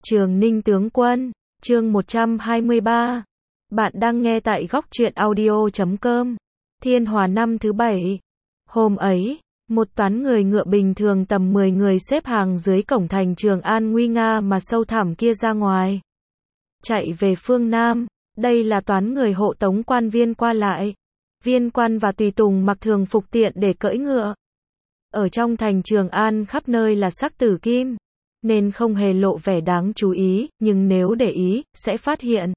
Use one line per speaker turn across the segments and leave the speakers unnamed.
Trường Ninh tướng quân, chương 123. Bạn đang nghe tại góc truyện audio.com. Thiên Hòa năm thứ 7. Hôm ấy, một toán người ngựa bình thường tầm 10 người xếp hàng dưới cổng thành Trường An nguy nga mà sâu thẳm kia ra ngoài. Chạy về phương Nam, đây là toán người hộ tống quan viên qua lại. Viên quan và tùy tùng mặc thường phục tiện để cưỡi ngựa. Ở trong thành Trường An khắp nơi là sắc tử kim, nên không hề lộ vẻ đáng chú ý, nhưng nếu để ý, sẽ phát hiện.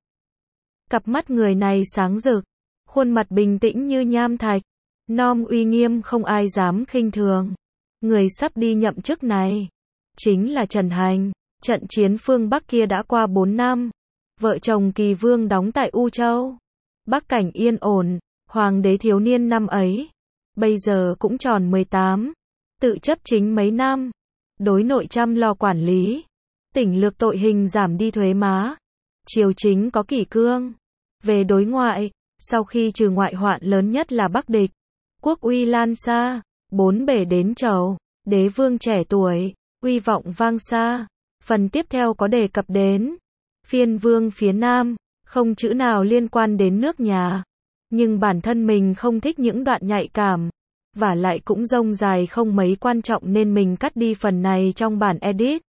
Cặp mắt người này sáng rực, khuôn mặt bình tĩnh như nham thạch, nom uy nghiêm không ai dám khinh thường. Người sắp đi nhậm chức này, chính là Trần Hành. Trận chiến phương Bắc kia đã qua 4 năm, vợ chồng Kỳ Vương đóng tại U Châu. Bắc cảnh yên ổn, hoàng đế thiếu niên năm ấy, bây giờ cũng tròn 18, tự chấp chính mấy năm. Đối nội chăm lo quản lý, tỉnh lược tội hình giảm đi thuế má, triều chính có kỷ cương. Về đối ngoại, sau khi trừ ngoại hoạn lớn nhất là Bắc địch, quốc uy lan xa, bốn bể đến chầu, đế vương trẻ tuổi, uy vọng vang xa. Phần tiếp theo có đề cập đến phiên vương phía Nam, không chữ nào liên quan đến nước nhà, nhưng bản thân mình không thích những đoạn nhạy cảm, và lại cũng rông dài không mấy quan trọng nên mình cắt đi phần này trong bản edit.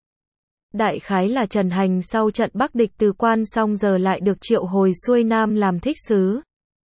Đại khái là Trần Hành sau trận Bắc địch từ quan xong giờ lại được triệu hồi xuôi Nam làm thích sứ.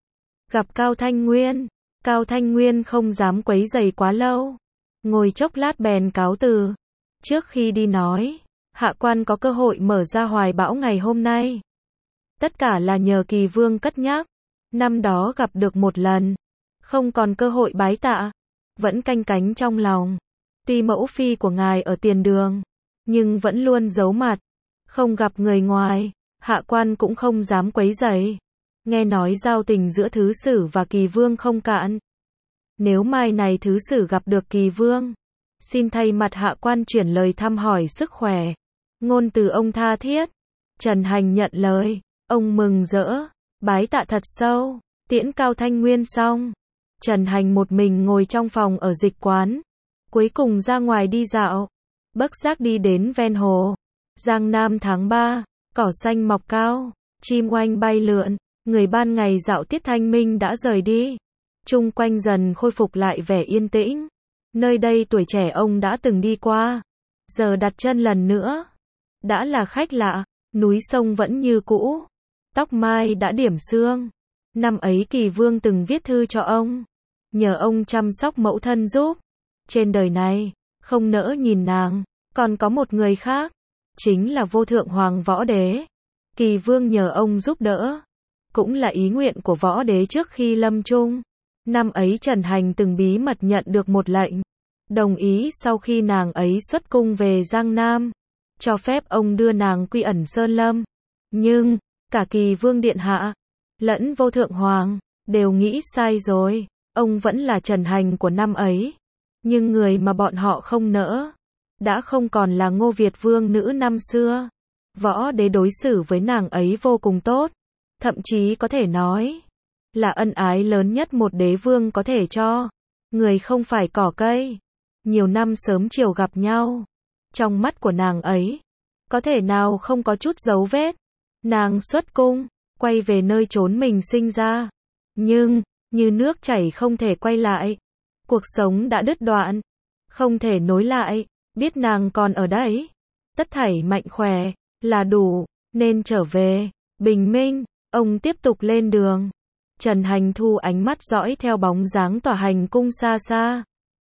Gặp Cao Thanh Nguyên, Cao Thanh Nguyên không dám quấy rầy quá lâu, ngồi chốc lát bèn cáo từ. Trước khi đi nói, hạ quan có cơ hội mở ra hoài bão ngày hôm nay. Tất cả là nhờ Kỳ Vương cất nhắc, năm đó gặp được một lần, không còn cơ hội bái tạ, vẫn canh cánh trong lòng. Tuy mẫu phi của ngài ở tiền đường, nhưng vẫn luôn giấu mặt, không gặp người ngoài, hạ quan cũng không dám quấy rầy. Nghe nói giao tình giữa thứ sử và Kỳ Vương không cạn. Nếu mai này thứ sử gặp được Kỳ Vương, xin thay mặt hạ quan chuyển lời thăm hỏi sức khỏe. Ngôn từ ông tha thiết. Trần Hành nhận lời, ông mừng rỡ, bái tạ thật sâu. Tiễn Cao Thanh Nguyên xong, Trần Hành một mình ngồi trong phòng ở dịch quán, cuối cùng ra ngoài đi dạo, bất giác đi đến ven hồ. Giang Nam tháng 3, cỏ xanh mọc cao, chim oanh bay lượn, người ban ngày dạo tiết thanh minh đã rời đi, chung quanh dần khôi phục lại vẻ yên tĩnh. Nơi đây tuổi trẻ ông đã từng đi qua, giờ đặt chân lần nữa, đã là khách lạ. Núi sông vẫn như cũ, tóc mai đã điểm sương. Năm ấy Kỳ Vương từng viết thư cho ông, nhờ ông chăm sóc mẫu thân giúp. Trên đời này, không nỡ nhìn nàng, còn có một người khác, chính là vô thượng hoàng võ đế. Kỳ Vương nhờ ông giúp đỡ, cũng là ý nguyện của võ đế trước khi lâm chung. Năm ấy Trần Hành từng bí mật nhận được một lệnh, đồng ý sau khi nàng ấy xuất cung về Giang Nam, cho phép ông đưa nàng quy ẩn Sơn Lâm. Nhưng, cả Kỳ Vương điện hạ lẫn vô thượng hoàng đều nghĩ sai rồi, ông vẫn là Trần Hành của năm ấy, nhưng người mà bọn họ không nỡ đã không còn là Ngô Việt Vương nữ năm xưa. Võ đế đối xử với nàng ấy vô cùng tốt, thậm chí có thể nói là ân ái lớn nhất một đế vương có thể cho người không phải cỏ cây. Nhiều năm sớm chiều gặp nhau, trong mắt của nàng ấy có thể nào không có chút dấu vết. Nàng xuất cung, quay về nơi chốn mình sinh ra, nhưng như nước chảy không thể quay lại, cuộc sống đã đứt đoạn, không thể nối lại. Biết nàng còn ở đấy, tất thảy mạnh khỏe là đủ, nên trở về bình minh. Ông tiếp tục lên đường. Trần Hành thu ánh mắt dõi theo bóng dáng tòa hành cung xa xa,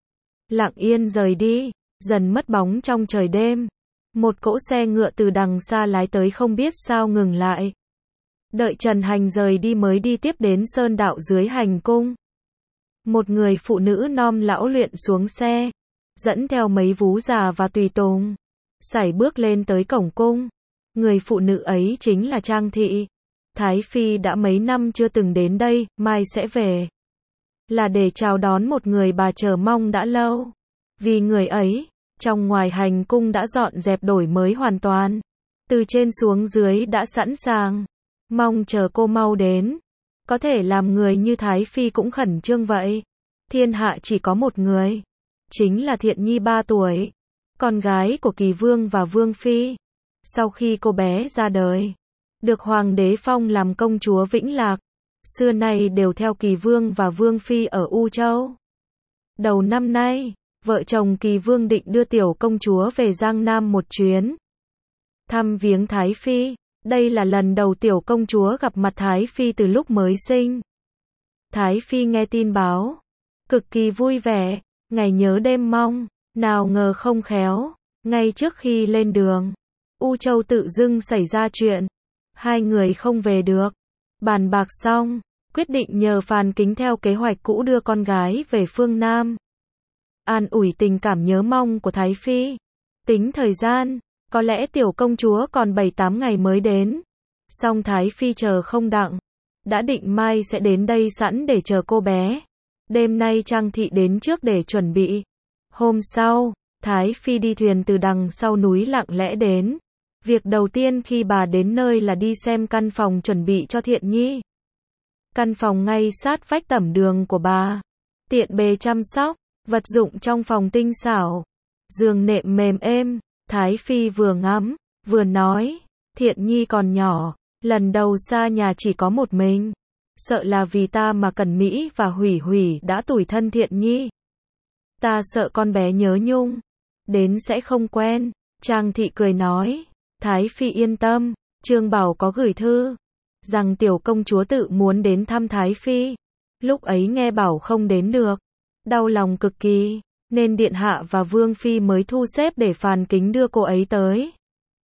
lặng yên rời đi, dần mất bóng trong trời đêm. Một cỗ xe ngựa từ đằng xa lái tới không biết sao ngừng lại. Đợi Trần Hành rời đi mới đi tiếp đến sơn đạo dưới hành cung. Một người phụ nữ non lão luyện xuống xe, dẫn theo mấy vú già và tùy tùng, sải bước lên tới cổng cung. Người phụ nữ ấy chính là Trang Thị. Thái Phi đã mấy năm chưa từng đến đây, mai sẽ về. Là để chào đón một người bà chờ mong đã lâu. Vì người ấy, trong ngoài hành cung đã dọn dẹp đổi mới hoàn toàn. Từ trên xuống dưới đã sẵn sàng, mong chờ cô mau đến. Có thể làm người như Thái Phi cũng khẩn trương vậy. Thiên hạ chỉ có một người, chính là Thiện Nhi 3 tuổi, con gái của Kỳ Vương và Vương Phi. Sau khi cô bé ra đời, được hoàng đế phong làm công chúa Vĩnh Lạc, xưa nay đều theo Kỳ Vương và Vương Phi ở U Châu. Đầu năm nay, vợ chồng Kỳ Vương định đưa tiểu công chúa về Giang Nam một chuyến, thăm viếng Thái Phi. Đây là lần đầu tiểu công chúa gặp mặt Thái Phi từ lúc mới sinh. Thái Phi nghe tin báo, cực kỳ vui vẻ, ngày nhớ đêm mong, nào ngờ không khéo, ngay trước khi lên đường, U Châu tự dưng xảy ra chuyện, hai người không về được. Bàn bạc xong, quyết định nhờ Phan Kính theo kế hoạch cũ đưa con gái về phương Nam, an ủi tình cảm nhớ mong của Thái Phi. Tính thời gian, có lẽ tiểu công chúa còn 7-8 ngày mới đến. Song Thái Phi chờ không đặng, đã định mai sẽ đến đây sẵn để chờ cô bé. Đêm nay Trang Thị đến trước để chuẩn bị. Hôm sau, Thái Phi đi thuyền từ đằng sau núi lặng lẽ đến. Việc đầu tiên khi bà đến nơi là đi xem căn phòng chuẩn bị cho Thiện Nhi. Căn phòng ngay sát vách tẩm đường của bà, tiện bề chăm sóc, vật dụng trong phòng tinh xảo, giường nệm mềm êm. Thái Phi vừa ngắm, vừa nói, Thiện Nhi còn nhỏ, lần đầu xa nhà chỉ có một mình, sợ là vì ta mà Cẩn Mỹ và Hủy Hủy đã tủi thân Thiện Nhi. Ta sợ con bé nhớ nhung, đến sẽ không quen. Trang Thị cười nói, Thái Phi yên tâm, Trương Bảo có gửi thư, rằng tiểu công chúa tự muốn đến thăm Thái Phi. Lúc ấy nghe bảo không đến được, đau lòng cực kỳ, nên Điện Hạ và Vương Phi mới thu xếp để Phan Kính đưa cô ấy tới.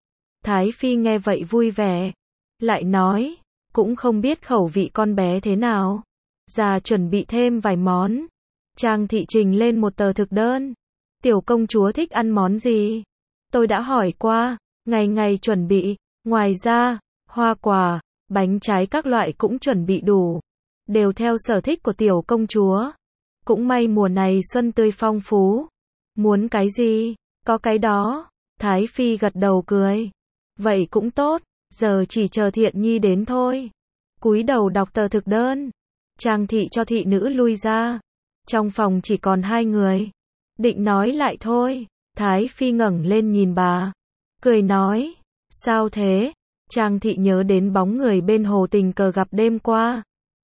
Thái Phi nghe vậy vui vẻ, lại nói, cũng không biết khẩu vị con bé thế nào. Già chuẩn bị thêm vài món. Trang Thị trình lên một tờ thực đơn. Tiểu công chúa thích ăn món gì? Tôi đã hỏi qua, ngày ngày chuẩn bị. Ngoài ra, hoa quả, bánh trái các loại cũng chuẩn bị đủ, đều theo sở thích của tiểu công chúa. Cũng may mùa này xuân tươi phong phú. Muốn cái gì, có cái đó. Thái Phi gật đầu cười. Vậy cũng tốt, giờ chỉ chờ Thiện Nhi đến thôi. Cúi đầu đọc tờ thực đơn. Trang Thị cho thị nữ lui ra. Trong phòng chỉ còn hai người. Định nói lại thôi. Thái Phi ngẩng lên nhìn bà, cười nói, sao thế? Trang Thị nhớ đến bóng người bên hồ tình cờ gặp đêm qua.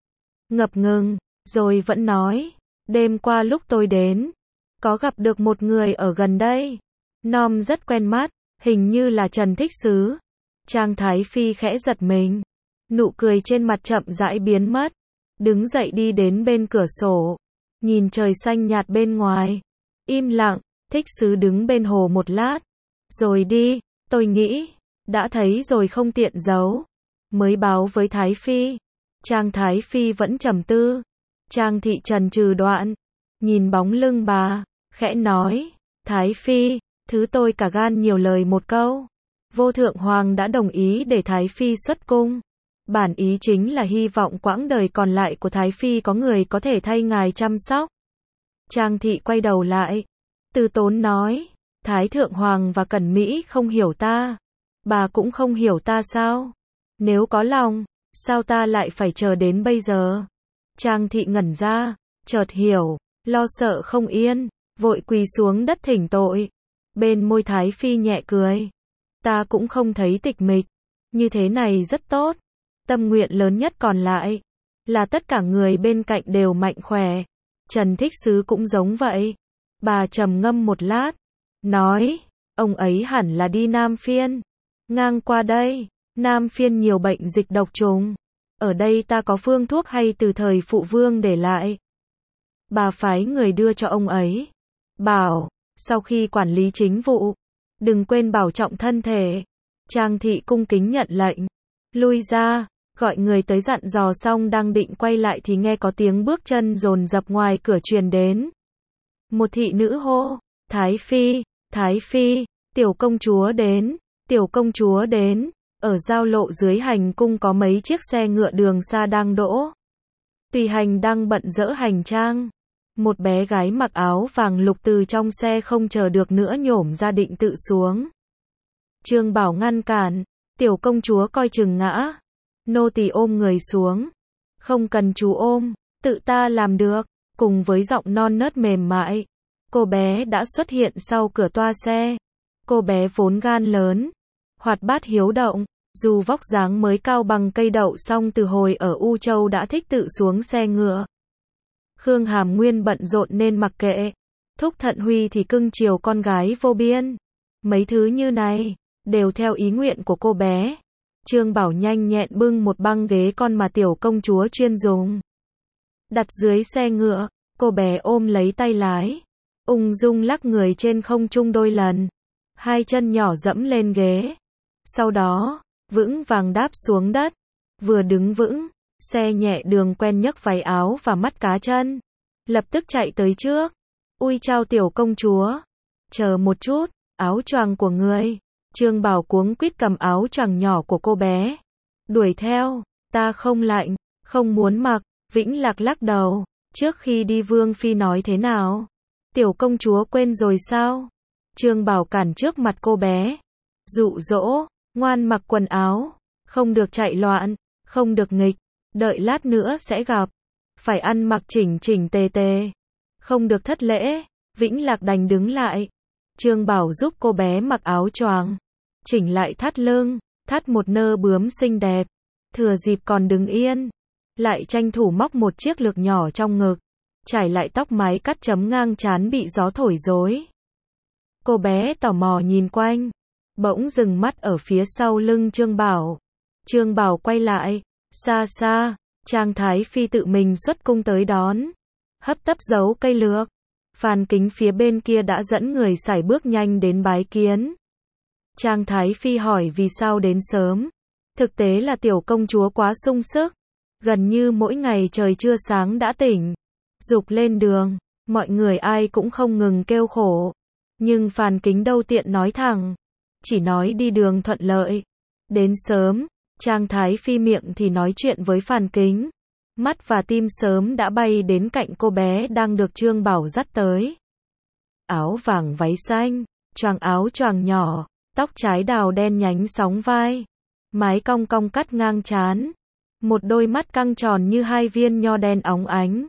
Ngập ngừng, rồi vẫn nói, đêm qua lúc tôi đến, có gặp được một người ở gần đây. Nom rất quen mắt, hình như là Trần Thích Sứ. Trang Thái Phi khẽ giật mình, nụ cười trên mặt chậm rãi biến mất, đứng dậy đi đến bên cửa sổ, nhìn trời xanh nhạt bên ngoài, im lặng. Thích Sứ đứng bên hồ một lát, rồi đi. Tôi nghĩ, đã thấy rồi không tiện giấu, mới báo với Thái Phi. Trang Thái Phi vẫn trầm tư. Trang Thị chần chừ đoạn, nhìn bóng lưng bà, khẽ nói, Thái Phi, thứ tôi cả gan nhiều lời một câu. Vô Thượng Hoàng đã đồng ý để Thái Phi xuất cung. Bản ý chính là hy vọng quãng đời còn lại của Thái Phi có người có thể thay ngài chăm sóc. Trang Thị quay đầu lại, từ tốn nói, Thái Thượng Hoàng và Cẩn Mỹ không hiểu ta. Bà cũng không hiểu ta sao? Nếu có lòng, sao ta lại phải chờ đến bây giờ? Trang Thị ngẩn ra, chợt hiểu, lo sợ không yên, vội quỳ xuống đất thỉnh tội. Bên môi Thái Phi nhẹ cười, ta cũng không thấy tịch mịch, như thế này rất tốt. Tâm nguyện lớn nhất còn lại là tất cả người bên cạnh đều mạnh khỏe. Trần Thích Sứ cũng giống vậy. Bà trầm ngâm một lát, nói, ông ấy hẳn là đi Nam Phiên. Ngang qua đây, Nam Phiên nhiều bệnh dịch độc trùng. Ở đây ta có phương thuốc hay từ thời Phụ Vương để lại. Bà phái người đưa cho ông ấy. Bảo, sau khi quản lý chính vụ, đừng quên bảo trọng thân thể. Trang Thị cung kính nhận lệnh, lui ra, gọi người tới dặn dò xong đang định quay lại thì nghe có tiếng bước chân dồn dập ngoài cửa truyền đến. Một thị nữ hô, Thái Phi, Thái Phi, tiểu công chúa đến, tiểu công chúa đến. Ở giao lộ dưới hành cung có mấy chiếc xe ngựa đường xa đang đỗ. Tùy hành đang bận dỡ hành trang. Một bé gái mặc áo vàng lục từ trong xe không chờ được nữa nhổm ra định tự xuống. Trương Bảo ngăn cản, tiểu công chúa coi chừng ngã. Nô tỳ ôm người xuống. Không cần chú ôm, tự ta làm được. Cùng với giọng non nớt mềm mại, cô bé đã xuất hiện sau cửa toa xe. Cô bé vốn gan lớn, hoạt bát hiếu động, dù vóc dáng mới cao bằng cây đậu song từ hồi ở U Châu đã thích tự xuống xe ngựa. Khương Hàm Nguyên bận rộn nên mặc kệ, Thúc Thận Huy thì cưng chiều con gái vô biên. Mấy thứ như này, đều theo ý nguyện của cô bé. Trương Bảo nhanh nhẹn bưng một băng ghế con mà tiểu công chúa chuyên dùng. Đặt dưới xe ngựa, cô bé ôm lấy tay lái, ung dung lắc người trên không trung đôi lần. Hai chân nhỏ dẫm lên ghế. Sau đó, vững vàng đáp xuống đất. Vừa đứng vững, xe nhẹ đường quen nhấc váy áo và mắt cá chân. Lập tức chạy tới trước. Ui chào tiểu công chúa. Chờ một chút, áo choàng của ngươi. Trương Bảo cuống quýt cầm áo choàng nhỏ của cô bé. Đuổi theo, ta không lạnh, không muốn mặc. Vĩnh Lạc lắc đầu. Trước khi đi Vương Phi nói thế nào? Tiểu công chúa quên rồi sao? Trương Bảo cản trước mặt cô bé. Dụ dỗ, ngoan mặc quần áo. Không được chạy loạn, không được nghịch. Đợi lát nữa sẽ gặp. Phải ăn mặc chỉnh chỉnh tề tề. Không được thất lễ. Vĩnh Lạc đành đứng lại. Trương Bảo giúp cô bé mặc áo choàng. Chỉnh lại thắt lưng, thắt một nơ bướm xinh đẹp. Thừa dịp còn đứng yên, lại tranh thủ móc một chiếc lược nhỏ trong ngực. Trải lại tóc mái cắt chấm ngang trán bị gió thổi rối. Cô bé tò mò nhìn quanh, bỗng dừng mắt ở phía sau lưng Trương Bảo. Trương Bảo quay lại, xa xa, Trang Thái Phi tự mình xuất cung tới đón. Hấp tấp giấu cây lược. Phan Kính phía bên kia đã dẫn người sải bước nhanh đến bái kiến. Trang Thái Phi hỏi vì sao đến sớm. Thực tế là tiểu công chúa quá sung sức. Gần như mỗi ngày trời chưa sáng đã tỉnh. Giục lên đường, mọi người ai cũng không ngừng kêu khổ. Nhưng Phan Kính đâu tiện nói thẳng. Chỉ nói đi đường thuận lợi. Đến sớm, Trang Thái Phi miệng thì nói chuyện với Phan Kính. Mắt và tim sớm đã bay đến cạnh cô bé đang được Trương Bảo dắt tới. Áo vàng váy xanh, choàng áo choàng nhỏ, tóc trái đào đen nhánh sóng vai, mái cong cong cắt ngang trán, một đôi mắt căng tròn như hai viên nho đen óng ánh.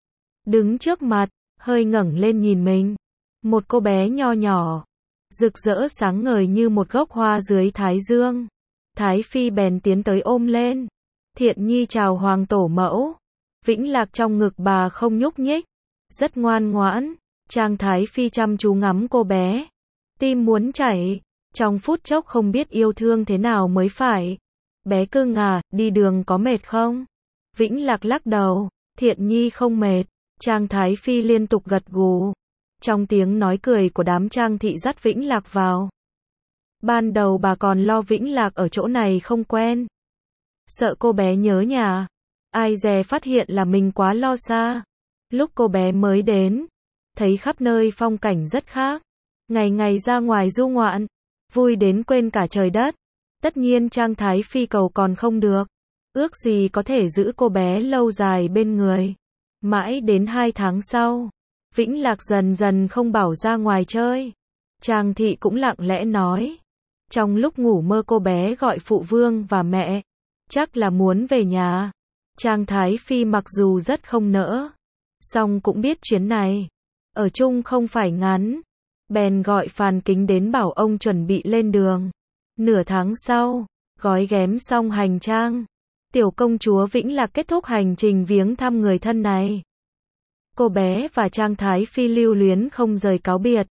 Đứng trước mặt, hơi ngẩng lên nhìn mình, một cô bé nho nhỏ, rực rỡ sáng ngời như một gốc hoa dưới thái dương. Thái Phi bèn tiến tới ôm lên. Thiện Nhi chào hoàng tổ mẫu. Vĩnh Lạc trong ngực bà không nhúc nhích, rất ngoan ngoãn. Trang Thái Phi chăm chú ngắm cô bé, tim muốn chảy, trong phút chốc không biết yêu thương thế nào mới phải. Bé cưng à, đi đường có mệt không? Vĩnh Lạc lắc đầu. Thiện Nhi không mệt. Trang Thái Phi liên tục gật gù. Trong tiếng nói cười của đám Trang thị dắt Vĩnh Lạc vào. Ban đầu bà còn lo Vĩnh Lạc ở chỗ này không quen, sợ cô bé nhớ nhà. Ai dè phát hiện là mình quá lo xa. Lúc cô bé mới đến, thấy khắp nơi phong cảnh rất khác. Ngày ngày ra ngoài du ngoạn, vui đến quên cả trời đất. Tất nhiên Trang Thái Phi cầu còn không được. Ước gì có thể giữ cô bé lâu dài bên người. Mãi đến 2 tháng sau, Vĩnh Lạc dần dần không bảo ra ngoài chơi. Trang thị cũng lặng lẽ nói. Trong lúc ngủ mơ cô bé gọi phụ vương và mẹ. Chắc là muốn về nhà. Trang Thái Phi mặc dù rất không nỡ, song cũng biết chuyến này ở chung không phải ngắn. Bèn gọi Phan Kính đến bảo ông chuẩn bị lên đường. Nửa tháng sau, gói ghém xong hành trang, tiểu công chúa Vĩnh Lạc kết thúc hành trình viếng thăm người thân này. Cô bé và Trang Thái Phi lưu luyến không rời cáo biệt.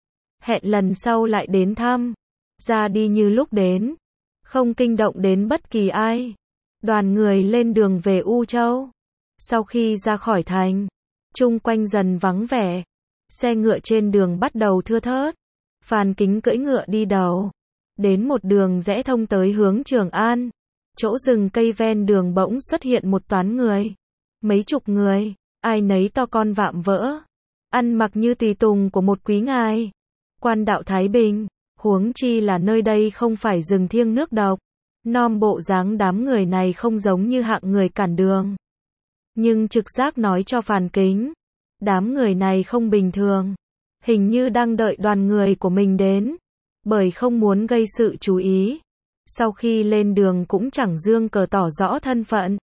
Hẹn lần sau lại đến thăm. Ra đi như lúc đến, không kinh động đến bất kỳ ai. Đoàn người lên đường về U Châu. Sau khi ra khỏi thành, chung quanh dần vắng vẻ. Xe ngựa trên đường bắt đầu thưa thớt. Phan Kính cưỡi ngựa đi đầu. Đến một đường rẽ thông tới hướng Trường An. Chỗ rừng cây ven đường bỗng xuất hiện một toán người. Mấy chục người, ai nấy to con vạm vỡ. Ăn mặc như tùy tùng của một quý ngài. Quan đạo Thái Bình. Huống chi là nơi đây không phải rừng thiêng nước độc. Nom bộ dáng đám người này không giống như hạng người cản đường. Nhưng trực giác nói cho Phan Kính, đám người này không bình thường. Hình như đang đợi đoàn người của mình đến, bởi không muốn gây sự chú ý. Sau khi lên đường cũng chẳng dương cờ tỏ rõ thân phận.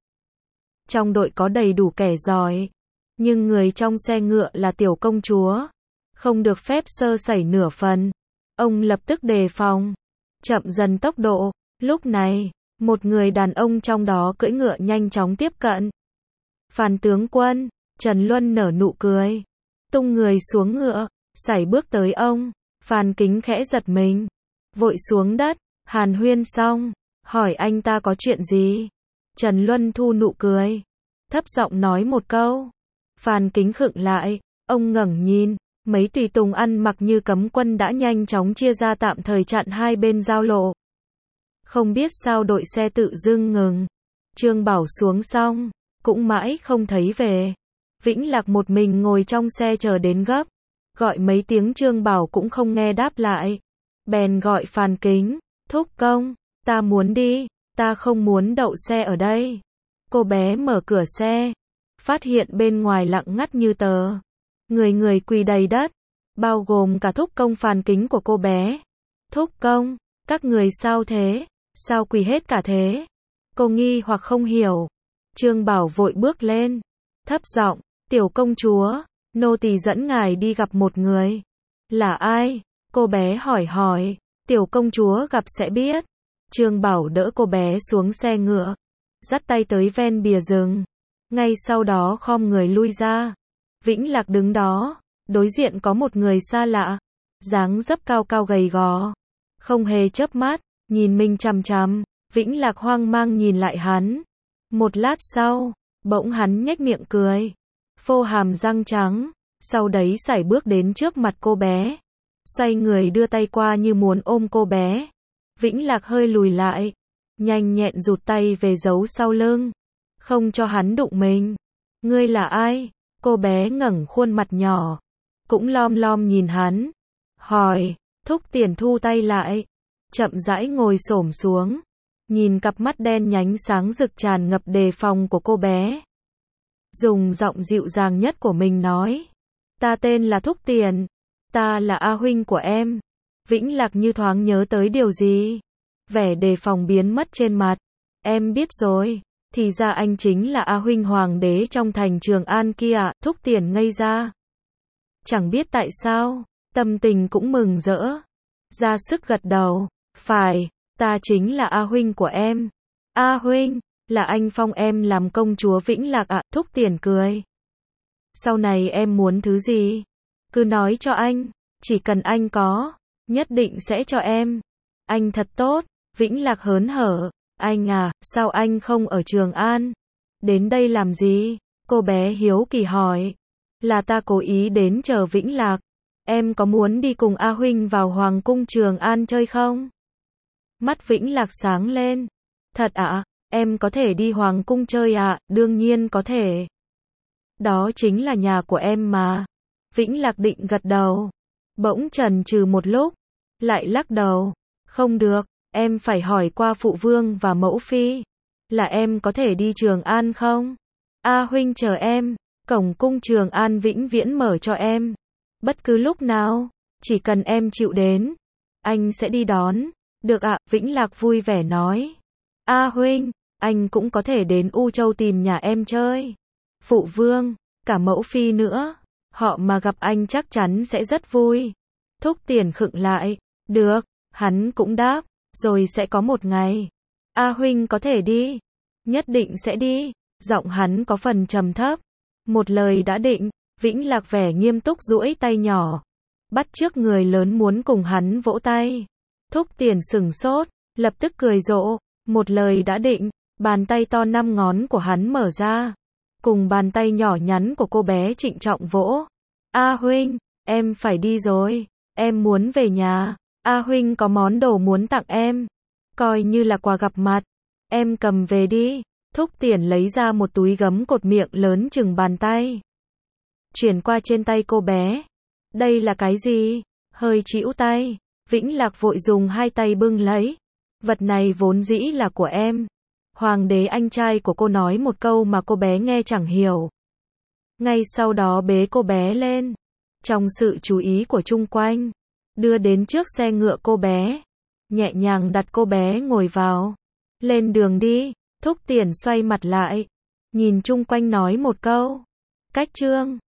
Trong đội có đầy đủ kẻ giỏi, nhưng người trong xe ngựa là tiểu công chúa, không được phép sơ sẩy nửa phần. Ông lập tức đề phòng. chậm dần tốc độ. Lúc này, một người đàn ông trong đó cưỡi ngựa nhanh chóng tiếp cận. Phan tướng quân, Trần Luân nở nụ cười, tung người xuống ngựa, sải bước tới ông. Phan Kính khẽ giật mình, vội xuống đất, hàn huyên xong, hỏi anh ta có chuyện gì. Trần Luân thu nụ cười, thấp giọng nói một câu. Phan Kính khựng lại, ông ngẩng nhìn, mấy tùy tùng ăn mặc như cấm quân đã nhanh chóng chia ra tạm thời chặn hai bên giao lộ. Không biết sao đội xe tự dưng ngừng. Trương Bảo xuống xong, cũng mãi không thấy về. Vĩnh Lạc một mình ngồi trong xe chờ đến gấp. Gọi mấy tiếng Trương Bảo cũng không nghe đáp lại. Bèn gọi Phan Kính, thúc công, ta muốn đi, ta không muốn đậu xe ở đây. Cô bé mở cửa xe, phát hiện bên ngoài lặng ngắt như tờ. Người người quỳ đầy đất, bao gồm cả thúc công Phan Kính của cô bé. Thúc công, các người sao thế? Sao quỳ hết cả thế? Cô nghi hoặc không hiểu. Trương Bảo vội bước lên, thấp giọng, tiểu công chúa, nô tỳ dẫn ngài đi gặp một người. Là ai? Cô bé hỏi, tiểu công chúa gặp sẽ biết. Trương Bảo đỡ cô bé xuống xe ngựa, dắt tay tới ven bìa rừng. Ngay sau đó khom người lui ra. Vĩnh Lạc đứng đó, đối diện có một người xa lạ, dáng dấp cao cao gầy gò, không hề chớp mắt, nhìn mình chằm chằm. Vĩnh Lạc hoang mang nhìn lại hắn. Một lát sau, bỗng hắn nhếch miệng cười, phô hàm răng trắng, sau đấy sải bước đến trước mặt cô bé, xoay người đưa tay qua như muốn ôm cô bé. Vĩnh Lạc hơi lùi lại, nhanh nhẹn rụt tay về giấu sau lưng, không cho hắn đụng mình. Ngươi là ai? Cô bé ngẩng khuôn mặt nhỏ, cũng lom lom nhìn hắn, hỏi. Thúc Tiền thu tay lại, chậm rãi ngồi xổm xuống, nhìn cặp mắt đen nhánh sáng rực tràn ngập đề phòng của cô bé. Dùng giọng dịu dàng nhất của mình nói, ta tên là Thúc Tiền, ta là A huynh của em. Vĩnh Lạc như thoáng nhớ tới điều gì, vẻ đề phòng biến mất trên mặt. Em biết rồi, thì ra anh chính là A huynh hoàng đế trong thành Trường An kia ạ. Thúc Tiền ngây ra, chẳng biết tại sao, tâm tình cũng mừng rỡ, ra sức gật đầu, phải, ta chính là A huynh của em. A huynh, là anh phong em làm công chúa Vĩnh Lạc ạ. Thúc Tiền cười. Sau này em muốn thứ gì, cứ nói cho anh, chỉ cần anh có, nhất định sẽ cho em. Anh thật tốt. Vĩnh Lạc hớn hở, anh à, sao anh không ở Trường An? Đến đây làm gì? Cô bé hiếu kỳ hỏi. Là ta cố ý đến chờ Vĩnh Lạc. Em có muốn đi cùng A huynh vào Hoàng cung Trường An chơi không? Mắt Vĩnh Lạc sáng lên. Thật ạ? Em có thể đi Hoàng cung chơi ạ? Đương nhiên có thể. Đó chính là nhà của em mà. Vĩnh Lạc định gật đầu, bỗng chần chừ một lúc, lại lắc đầu. Không được, em phải hỏi qua phụ vương và mẫu phi. Là em có thể đi Trường An không? A huynh chờ em, cổng cung Trường An vĩnh viễn mở cho em. Bất cứ lúc nào, chỉ cần em chịu đến, anh sẽ đi đón. Được ạ, Vĩnh Lạc vui vẻ nói. A huynh, anh cũng có thể đến U Châu tìm nhà em chơi. Phụ vương, cả mẫu phi nữa, họ mà gặp anh chắc chắn sẽ rất vui. Thúc Tiền khựng lại. Được, hắn cũng đáp, rồi sẽ có một ngày. A huynh có thể đi. Nhất định sẽ đi. Giọng hắn có phần trầm thấp. Một lời đã định. Vĩnh Lạc vẻ nghiêm túc duỗi tay nhỏ, bắt chước người lớn muốn cùng hắn vỗ tay. Thúc Tiền sừng sốt, lập tức cười rộ. Một lời đã định. Bàn tay to 5 ngón của hắn mở ra, cùng bàn tay nhỏ nhắn của cô bé trịnh trọng vỗ. A huynh, em phải đi rồi. Em muốn về nhà. A huynh có món đồ muốn tặng em, coi như là quà gặp mặt. Em cầm về đi. Thúc Tiền lấy ra một túi gấm cột miệng lớn chừng bàn tay, chuyển qua trên tay cô bé. Đây là cái gì? Hơi chĩu tay, Vĩnh Lạc vội dùng hai tay bưng lấy. Vật này vốn dĩ là của em. Hoàng đế anh trai của cô nói một câu mà cô bé nghe chẳng hiểu. Ngay sau đó bế cô bé lên, trong sự chú ý của chung quanh, đưa đến trước xe ngựa cô bé, nhẹ nhàng đặt cô bé ngồi vào. Lên đường đi. Thúc Tiền xoay mặt lại, nhìn chung quanh nói một câu. Cách trương.